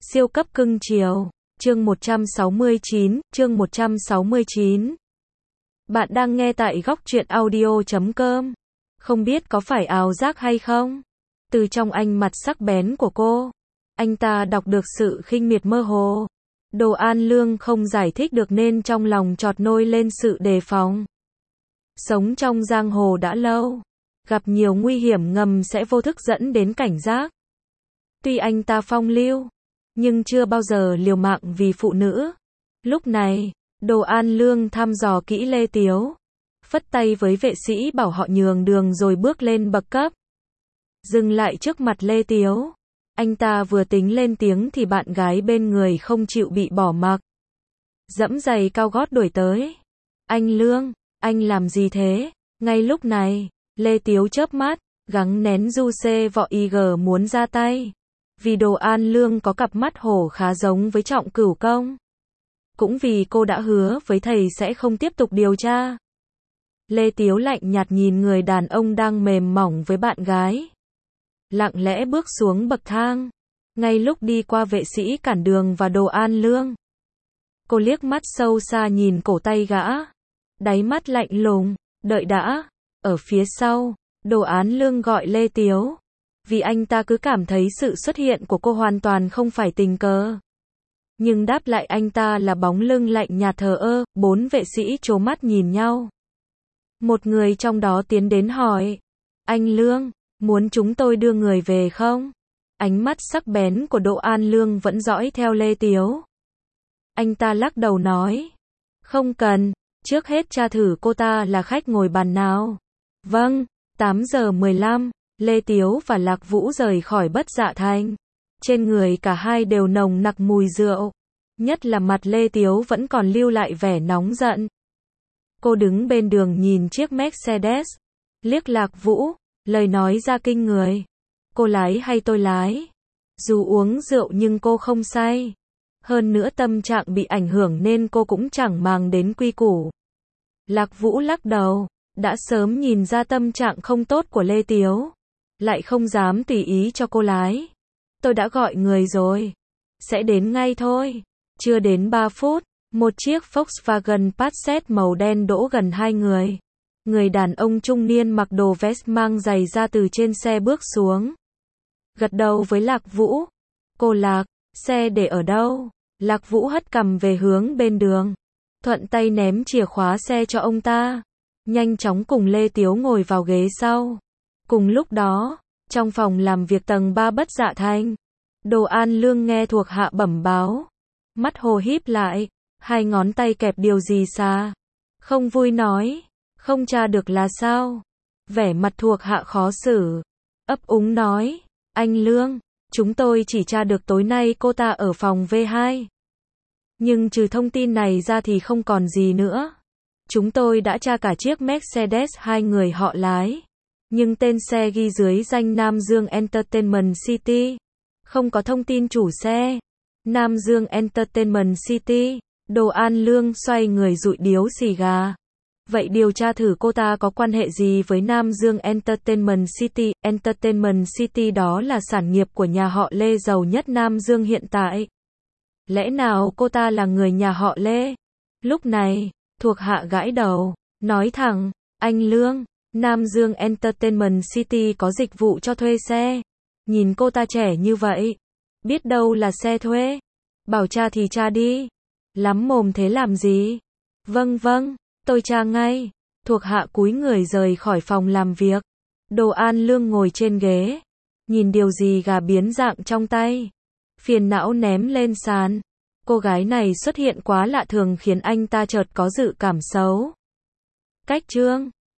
Siêu cấp cưng chiều. Chương 169. Bạn đang nghe tại góc truyện audio.com. Không biết có phải ảo giác hay không? Từ trong ánh mặt sắc bén của cô, anh ta đọc được sự khinh miệt mơ hồ. Đồ An Lương không giải thích được nên trong lòng chợt nổi lên sự đề phòng. Sống trong giang hồ đã lâu, gặp nhiều nguy hiểm ngầm sẽ vô thức dẫn đến cảnh giác. Tuy anh ta phong lưu, nhưng chưa bao giờ liều mạng vì phụ nữ. Lúc này, Đồ An Lương thăm dò kỹ Lê Tiếu, phất tay với vệ sĩ bảo họ nhường đường rồi bước lên bậc cấp. Dừng lại trước mặt Lê Tiếu, anh ta vừa tính lên tiếng thì bạn gái bên người không chịu bị bỏ mặc, giẫm giày cao gót đuổi tới. Anh Lương, anh làm gì thế? Ngay lúc này, Lê Tiếu chớp mắt, gắng nén du xê vọ IG muốn ra tay. Vì Đồ An Lương có cặp mắt hổ khá giống với Trọng Cửu Công. Cũng vì cô đã hứa với thầy sẽ không tiếp tục điều tra. Lê Tiếu lạnh nhạt nhìn người đàn ông đang mềm mỏng với bạn gái, lặng lẽ bước xuống bậc thang. Ngay lúc đi qua vệ sĩ cản đường và Đồ An Lương, cô liếc mắt sâu xa nhìn cổ tay gã, đáy mắt lạnh lùng. Đợi đã. Ở phía sau, Đồ An Lương gọi Lê Tiếu, vì anh ta cứ cảm thấy sự xuất hiện của cô hoàn toàn không phải tình cờ. Nhưng đáp lại anh ta là bóng lưng lạnh nhạt thờ ơ. Bốn vệ sĩ trố mắt nhìn nhau. Một người trong đó tiến đến hỏi, anh Lương, muốn chúng tôi đưa người về không? Ánh mắt sắc bén của Đồ An Lương vẫn dõi theo Lê Tiếu. Anh ta lắc đầu nói, không cần, trước hết tra thử cô ta là khách ngồi bàn nào. Vâng. 8:15, Lê Tiếu và Lạc Vũ rời khỏi Bất Dạ Thành. Trên người cả hai đều nồng nặc mùi rượu, nhất là mặt Lê Tiếu vẫn còn lưu lại vẻ nóng giận. Cô đứng bên đường nhìn chiếc Mercedes, liếc Lạc Vũ, lời nói ra kinh người. Cô lái hay tôi lái? Dù uống rượu nhưng cô không say. Hơn nữa tâm trạng bị ảnh hưởng nên cô cũng chẳng màng đến quy củ. Lạc Vũ lắc đầu, đã sớm nhìn ra tâm trạng không tốt của Lê Tiếu, lại không dám tùy ý cho cô lái. Tôi đã gọi người rồi, sẽ đến ngay thôi. Chưa đến 3 phút, một chiếc Volkswagen Passat màu đen đỗ gần hai người. Người đàn ông trung niên mặc đồ vest mang giày da từ trên xe bước xuống, gật đầu với Lạc Vũ. Cô Lạc, xe để ở đâu? Lạc Vũ hất cằm về hướng bên đường, thuận tay ném chìa khóa xe cho ông ta, nhanh chóng cùng Lê Tiếu ngồi vào ghế sau. Cùng lúc đó, trong phòng làm việc tầng 3 Bất Dạ Thành, Đồ An Lương nghe thuộc hạ bẩm báo, mắt hồ híp lại, hai ngón tay kẹp điều gì xa. Không vui nói, không tra được là sao? Vẻ mặt thuộc hạ khó xử, ấp úng nói, anh Lương, chúng tôi chỉ tra được tối nay cô ta ở phòng V2. Nhưng trừ thông tin này ra thì không còn gì nữa. Chúng tôi đã tra cả chiếc Mercedes hai người họ lái, nhưng tên xe ghi dưới danh Nam Dương Entertainment City, không có thông tin chủ xe. Nam Dương Entertainment City. Đồ An Lương xoay người dụi điếu xì gà. Vậy điều tra thử cô ta có quan hệ gì với Nam Dương Entertainment City? Entertainment City đó là sản nghiệp của nhà họ Lê giàu nhất Nam Dương hiện tại. Lẽ nào cô ta là người nhà họ Lê? Lúc này, thuộc hạ gãi đầu, nói thẳng, anh Lương, Nam Dương Entertainment City có dịch vụ cho thuê xe. Nhìn cô ta trẻ như vậy, biết đâu là xe thuê. Bảo tra thì tra đi. Lắm mồm thế làm gì? Vâng vâng, tôi tra ngay. Thuộc hạ cúi người rời khỏi phòng làm việc. Đồ An Lương ngồi trên ghế, nhìn điều gì gà biến dạng trong tay, phiền não ném lên sàn. Cô gái này xuất hiện quá lạ thường khiến anh ta chợt có dự cảm xấu. Cách chương